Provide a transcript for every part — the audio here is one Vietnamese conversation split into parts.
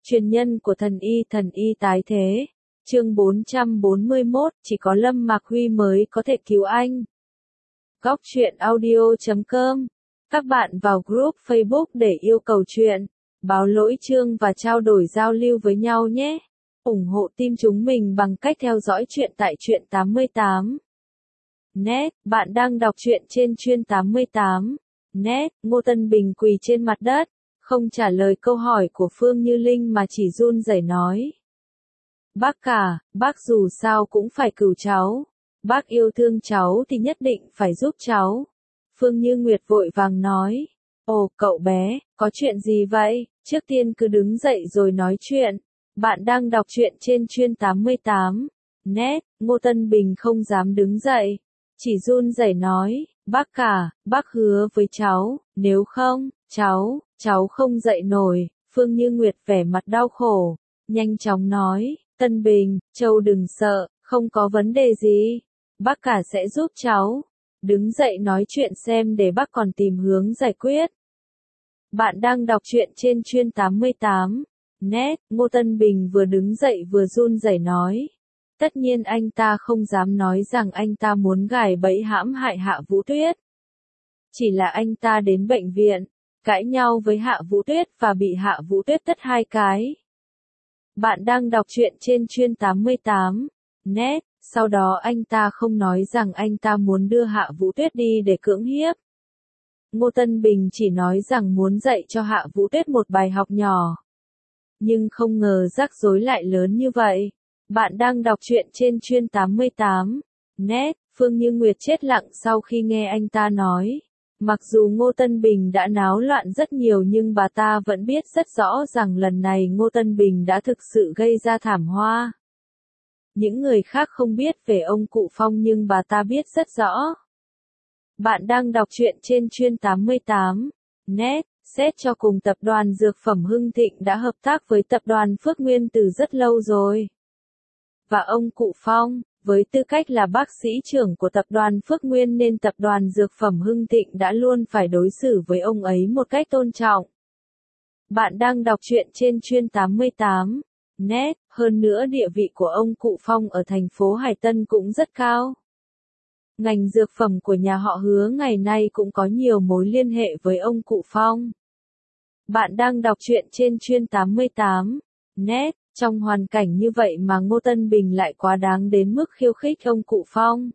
Truyền nhân của thần y tái thế. Chương 441, chỉ có Lâm Mạc Huy mới có thể cứu anh. Góc truyện audio.com. Các bạn vào group Facebook để yêu cầu chuyện, báo lỗi chương và trao đổi giao lưu với nhau nhé. Ủng hộ team chúng mình bằng cách theo dõi chuyện tại Truyện 88. Net, bạn đang đọc truyện trên Truyện 88. Net, Ngô Tân Bình quỳ trên mặt đất, không trả lời câu hỏi của Phương Như Linh mà chỉ run rẩy nói. Bác cả, bác dù sao cũng phải cứu cháu. Bác yêu thương cháu thì nhất định phải giúp cháu. Phương Như Nguyệt vội vàng nói. Ồ, cậu bé, có chuyện gì vậy? Trước tiên cứ đứng dậy rồi nói chuyện. Bạn đang đọc truyện trên Truyện 88. Net, Ngô Tân Bình không dám đứng dậy. Chỉ run rẩy nói, bác cả, bác hứa với cháu, nếu không, cháu không dậy nổi. Phương Như Nguyệt vẻ mặt đau khổ, nhanh chóng nói, Tân Bình, Châu đừng sợ, không có vấn đề gì. Bác cả sẽ giúp cháu. Đứng dậy nói chuyện xem để bác còn tìm hướng giải quyết. Bạn đang đọc truyện trên Truyện 88. Net, Ngô Tân Bình vừa đứng dậy vừa run rẩy nói. Tất nhiên anh ta không dám nói rằng anh ta muốn gài bẫy hãm hại Hạ Vũ Tuyết. Chỉ là anh ta đến bệnh viện, cãi nhau với Hạ Vũ Tuyết và bị Hạ Vũ Tuyết tất 2 cái. Bạn đang đọc truyện trên Truyện 88. Net, sau đó anh ta không nói rằng anh ta muốn đưa Hạ Vũ Tuyết đi để cưỡng hiếp. Ngô Tân Bình chỉ nói rằng muốn dạy cho Hạ Vũ Tuyết một bài học nhỏ. Nhưng không ngờ rắc rối lại lớn như vậy. Bạn đang đọc truyện trên Truyện 88. Net, Phương Như Nguyệt chết lặng sau khi nghe anh ta nói. Mặc dù Ngô Tân Bình đã náo loạn rất nhiều nhưng bà ta vẫn biết rất rõ rằng lần này Ngô Tân Bình đã thực sự gây ra thảm hoa. Những người khác không biết về ông cụ Phong nhưng bà ta biết rất rõ. Bạn đang đọc truyện trên Truyện 88. Net, xét cho cùng tập đoàn Dược phẩm Hưng Thịnh đã hợp tác với tập đoàn Phước Nguyên từ rất lâu rồi. Và ông cụ Phong, với tư cách là bác sĩ trưởng của tập đoàn Phước Nguyên nên tập đoàn Dược phẩm Hưng Thịnh đã luôn phải đối xử với ông ấy một cách tôn trọng. Bạn đang đọc truyện trên Truyện 88. Net, hơn nữa địa vị của ông cụ Phong ở thành phố Hải Tân cũng rất cao. Ngành dược phẩm của nhà họ Hứa ngày nay cũng có nhiều mối liên hệ với ông cụ Phong. Bạn đang đọc truyện trên Truyện 88. Net, trong hoàn cảnh như vậy mà Ngô Tân Bình lại quá đáng đến mức khiêu khích ông cụ Phong.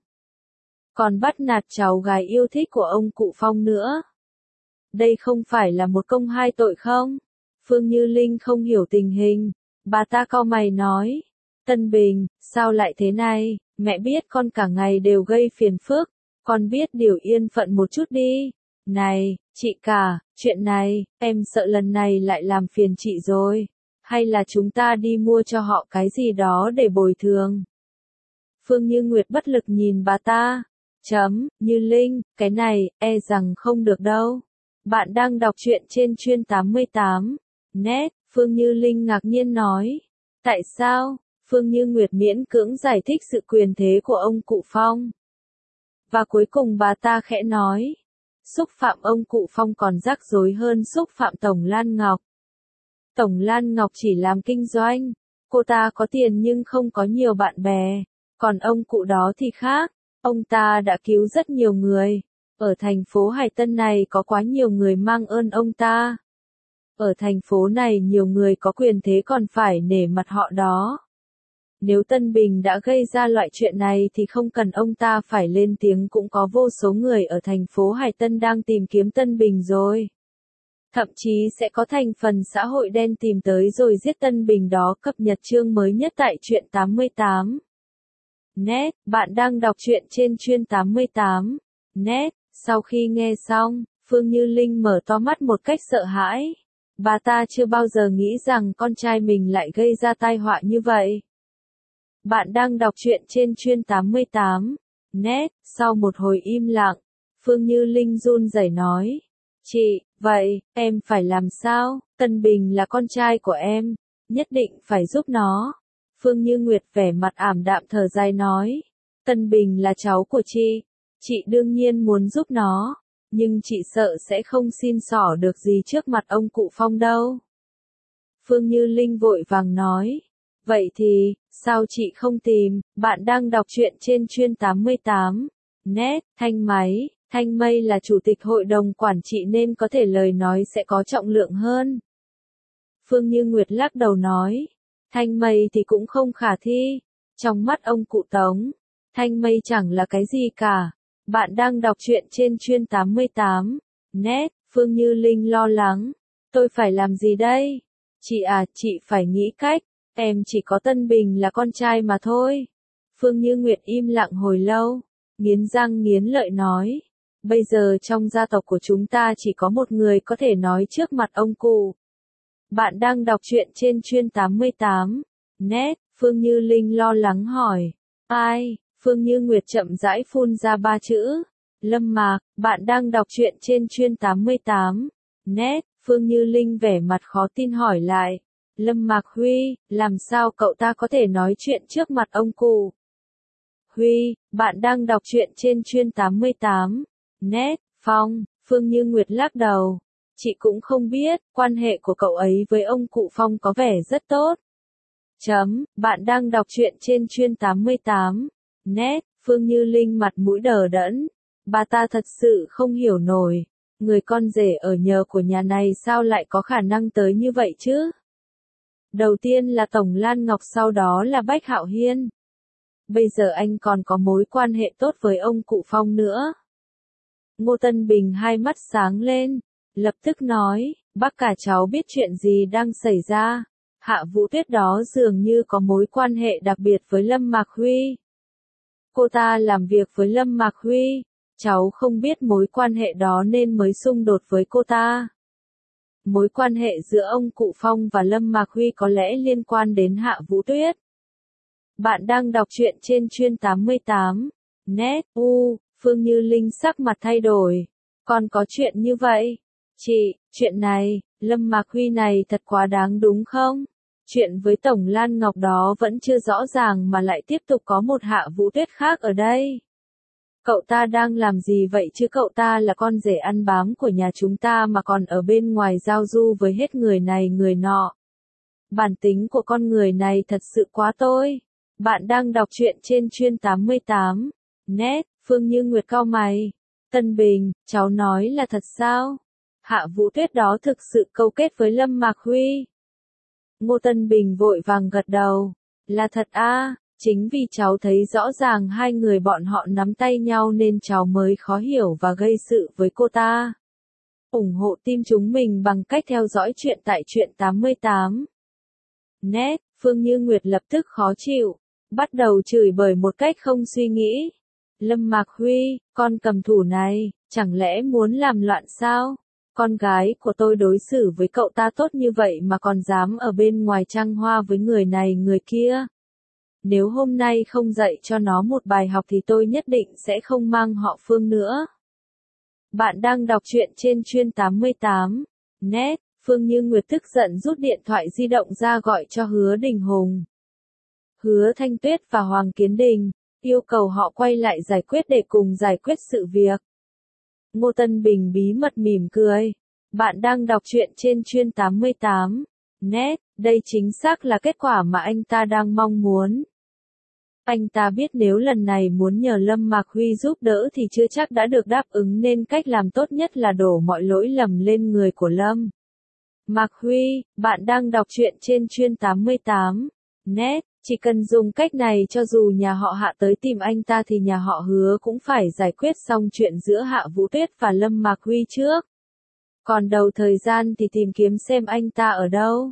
Còn bắt nạt cháu gái yêu thích của ông cụ Phong nữa. Đây không phải là một công hai tội không? Phương Như Linh không hiểu tình hình. Bà ta cau mày nói. Tân Bình, sao lại thế này? Mẹ biết con cả ngày đều gây phiền phức. Con biết điều yên phận một chút đi. Này, chị cả, chuyện này, em sợ lần này lại làm phiền chị rồi. Hay là chúng ta đi mua cho họ cái gì đó để bồi thường? Phương Như Nguyệt bất lực nhìn bà ta. Như Linh, cái này, e rằng không được đâu. Bạn đang đọc truyện trên Truyện 88. Net, Phương Như Linh ngạc nhiên nói. Tại sao? Phương Như Nguyệt miễn cưỡng giải thích sự quyền thế của ông cụ Phong. Và cuối cùng bà ta khẽ nói. Xúc phạm ông cụ Phong còn rắc rối hơn xúc phạm Tổng Lan Ngọc. Tổng Lan Ngọc chỉ làm kinh doanh. Cô ta có tiền nhưng không có nhiều bạn bè. Còn ông cụ đó thì khác. Ông ta đã cứu rất nhiều người. Ở thành phố Hải Tân này có quá nhiều người mang ơn ông ta. Ở thành phố này nhiều người có quyền thế còn phải nể mặt họ đó. Nếu Tân Bình đã gây ra loại chuyện này thì không cần ông ta phải lên tiếng cũng có vô số người ở thành phố Hải Tân đang tìm kiếm Tân Bình rồi. Thậm chí sẽ có thành phần xã hội đen tìm tới rồi giết Tân Bình đó. Cập nhật chương mới nhất tại Truyện 88. Net, bạn đang đọc truyện trên Truyện 88. Net, sau khi nghe xong, Phương Như Linh mở to mắt một cách sợ hãi. Bà ta chưa bao giờ nghĩ rằng con trai mình lại gây ra tai họa như vậy. Bạn đang đọc truyện trên Truyện 88. Net, sau một hồi im lặng, Phương Như Linh run rẩy nói. Chị, vậy, em phải làm sao? Tân Bình là con trai của em, nhất định phải giúp nó. Phương Như Nguyệt vẻ mặt ảm đạm thở dài nói. Tân Bình là cháu của chị đương nhiên muốn giúp nó, nhưng chị sợ sẽ không xin xỏ được gì trước mặt ông cụ Phong đâu. Phương Như Linh vội vàng nói. Vậy thì, sao chị không tìm, bạn đang đọc truyện trên chuyên 88. Net, Thanh Mây là chủ tịch hội đồng quản trị nên có thể lời nói sẽ có trọng lượng hơn. Phương Như Nguyệt lắc đầu nói. Thanh Mây thì cũng không khả thi. Trong mắt ông cụ Tống, Thanh Mây chẳng là cái gì cả. Bạn đang đọc truyện trên chuyên 88. Net, Phương Như Linh lo lắng. Tôi phải làm gì đây? Chị à, chị phải nghĩ cách. Em chỉ có Tân Bình là con trai mà thôi. Phương Như Nguyệt im lặng hồi lâu, nghiến răng nghiến lợi nói. Bây giờ trong gia tộc của chúng ta chỉ có một người có thể nói trước mặt ông cụ. Bạn đang đọc truyện trên chuyên 88. Net, Phương Như Linh lo lắng hỏi. Ai? Phương Như Nguyệt chậm rãi phun ra 3 chữ. Lâm Mạc, bạn đang đọc truyện trên chuyên 88. Net, Phương Như Linh vẻ mặt khó tin hỏi lại. Lâm Mạc Huy, làm sao cậu ta có thể nói chuyện trước mặt ông cụ? Huy, bạn đang đọc truyện trên chuyên 88. Net, Phong, Phương Như Nguyệt lắc đầu. Chị cũng không biết, quan hệ của cậu ấy với ông cụ Phong có vẻ rất tốt. Bạn đang đọc truyện trên chuyên 88. Net, Phương Như Linh mặt mũi đờ đẫn. Bà ta thật sự không hiểu nổi. Người con rể ở nhờ của nhà này sao lại có khả năng tới như vậy chứ? Đầu tiên là Tổng Lan Ngọc, sau đó là Bách Hạo Hiên. Bây giờ anh còn có mối quan hệ tốt với ông cụ Phong nữa. Ngô Tân Bình hai mắt sáng lên, lập tức nói, bác cả cháu biết chuyện gì đang xảy ra. Hạ Vũ Tuyết đó dường như có mối quan hệ đặc biệt với Lâm Mạc Huy. Cô ta làm việc với Lâm Mạc Huy, cháu không biết mối quan hệ đó nên mới xung đột với cô ta. Mối quan hệ giữa ông cụ Phong và Lâm Mạc Huy có lẽ liên quan đến Hạ Vũ Tuyết. Bạn đang đọc truyện trên chuyên 88. Net, Phương Như Linh sắc mặt thay đổi. Còn có chuyện như vậy? Chị, chuyện này, Lâm Mạc Huy này thật quá đáng đúng không? Chuyện với Tổng Lan Ngọc đó vẫn chưa rõ ràng mà lại tiếp tục có một Hạ Vũ Tuyết khác ở đây. Cậu ta đang làm gì vậy chứ? Cậu ta là con rể ăn bám của nhà chúng ta mà còn ở bên ngoài giao du với hết người này người nọ. Bản tính của con người này thật sự quá tồi. Bạn đang đọc truyện trên chuyên 88. Net, Phương Như Nguyệt cau mày. Tân Bình, cháu nói là thật sao? Hạ Vũ Tuyết đó thực sự câu kết với Lâm Mạc Huy. Ngô Tân Bình vội vàng gật đầu. Là thật à, chính vì cháu thấy rõ ràng hai người bọn họ nắm tay nhau nên cháu mới khó hiểu và gây sự với cô ta. Ủng hộ team chúng mình bằng cách theo dõi chuyện tại truyện 88. Net, Phương Như Nguyệt lập tức khó chịu, bắt đầu chửi bới một cách không suy nghĩ. Lâm Mạc Huy, con cầm thủ này, chẳng lẽ muốn làm loạn sao? Con gái của tôi đối xử với cậu ta tốt như vậy mà còn dám ở bên ngoài trăng hoa với người này người kia. Nếu hôm nay không dạy cho nó một bài học thì tôi nhất định sẽ không mang họ Phương nữa. Bạn đang đọc truyện trên chuyên 88. Net, Phương Như Nguyệt tức giận rút điện thoại di động ra gọi cho Hứa Đình Hùng. Hứa Thanh Tuyết và Hoàng Kiến Đình, yêu cầu họ quay lại giải quyết để cùng giải quyết sự việc. Ngô Tân Bình bí mật mỉm cười. Bạn đang đọc truyện trên chuyên 88. Net, đây chính xác là kết quả mà anh ta đang mong muốn. Anh ta biết nếu lần này muốn nhờ Lâm Mạc Huy giúp đỡ thì chưa chắc đã được đáp ứng nên cách làm tốt nhất là đổ mọi lỗi lầm lên người của Lâm Mạc Huy. Bạn đang đọc truyện trên chuyên 88. Net, chỉ cần dùng cách này cho dù nhà họ Hạ tới tìm anh ta thì nhà họ Hứa cũng phải giải quyết xong chuyện giữa Hạ Vũ Tuyết và Lâm Mạc Huy trước. Còn đầu thời gian thì tìm kiếm xem anh ta ở đâu.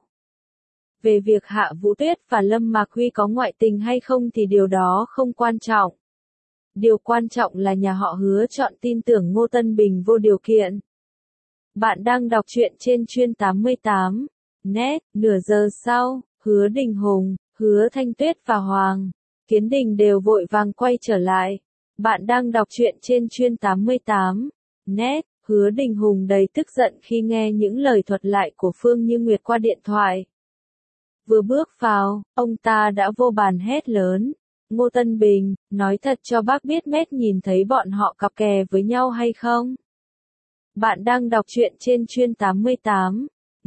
Về việc Hạ Vũ Tuyết và Lâm Mạc Huy có ngoại tình hay không thì điều đó không quan trọng. Điều quan trọng là nhà họ Hứa chọn tin tưởng Ngô Tân Bình vô điều kiện. Bạn đang đọc truyện trên chuyên 88. Net, nửa giờ sau, Hứa Đình Hùng, Hứa Thanh Tuyết và Hoàng Kiến Đình đều vội vàng quay trở lại. Bạn đang đọc truyện trên chuyên 88. Net, Hứa Đình Hùng đầy tức giận khi nghe những lời thuật lại của Phương Như Nguyệt qua điện thoại. Vừa bước vào, ông ta đã vô bàn hét lớn. Ngô Tân Bình, nói thật cho bác biết Mét nhìn thấy bọn họ cặp kè với nhau hay không? Bạn đang đọc truyện trên chuyên 88. Net,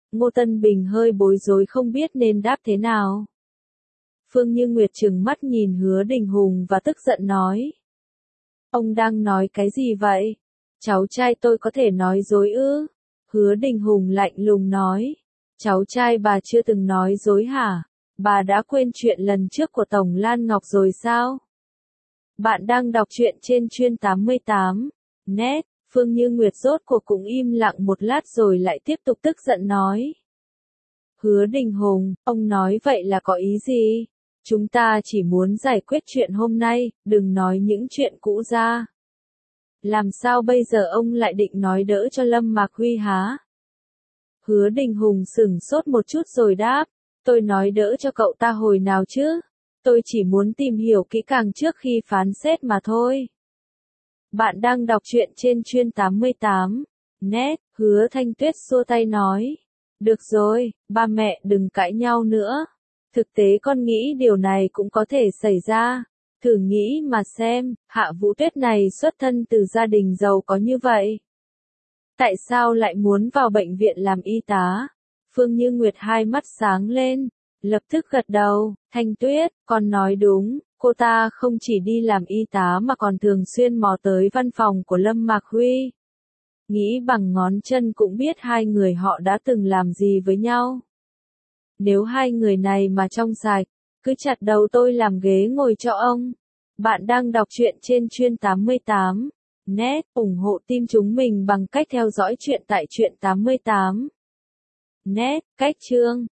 Ngô Tân Bình hơi bối rối không biết nên đáp thế nào. Phương Như Nguyệt trừng mắt nhìn Hứa Đình Hùng và tức giận nói. Ông đang nói cái gì vậy? Cháu trai tôi có thể nói dối ư? Hứa Đình Hùng lạnh lùng nói. Cháu trai bà chưa từng nói dối hả? Bà đã quên chuyện lần trước của Tổng Lan Ngọc rồi sao? Bạn đang đọc truyện trên Chuyên 88. Net, Phương Như Nguyệt rốt cuộc cũng im lặng một lát rồi lại tiếp tục tức giận nói. Hứa Đình Hùng, ông nói vậy là có ý gì? Chúng ta chỉ muốn giải quyết chuyện hôm nay, đừng nói những chuyện cũ ra. Làm sao bây giờ ông lại định nói đỡ cho Lâm Mạc Huy hả? Hứa Đình Hùng sửng sốt một chút rồi đáp, tôi nói đỡ cho cậu ta hồi nào chứ? Tôi chỉ muốn tìm hiểu kỹ càng trước khi phán xét mà thôi. Bạn đang đọc truyện trên Chuyên 88. Net, Hứa Thanh Tuyết xua tay nói. Được rồi, ba mẹ đừng cãi nhau nữa. Thực tế con nghĩ điều này cũng có thể xảy ra. Thử nghĩ mà xem, Hạ Vũ Tuyết này xuất thân từ gia đình giàu có như vậy. Tại sao lại muốn vào bệnh viện làm y tá? Phương Như Nguyệt hai mắt sáng lên, lập tức gật đầu, Thanh Tuyết, con nói đúng, cô ta không chỉ đi làm y tá mà còn thường xuyên mò tới văn phòng của Lâm Mạc Huy. Nghĩ bằng ngón chân cũng biết hai người họ đã từng làm gì với nhau. Nếu hai người này mà trong sạch, cứ chặt đầu tôi làm ghế ngồi cho ông. Bạn đang đọc truyện trên Chuyên 88. Net, ủng hộ team chúng mình bằng cách theo dõi truyện tại Truyện 88. Net, cách chương.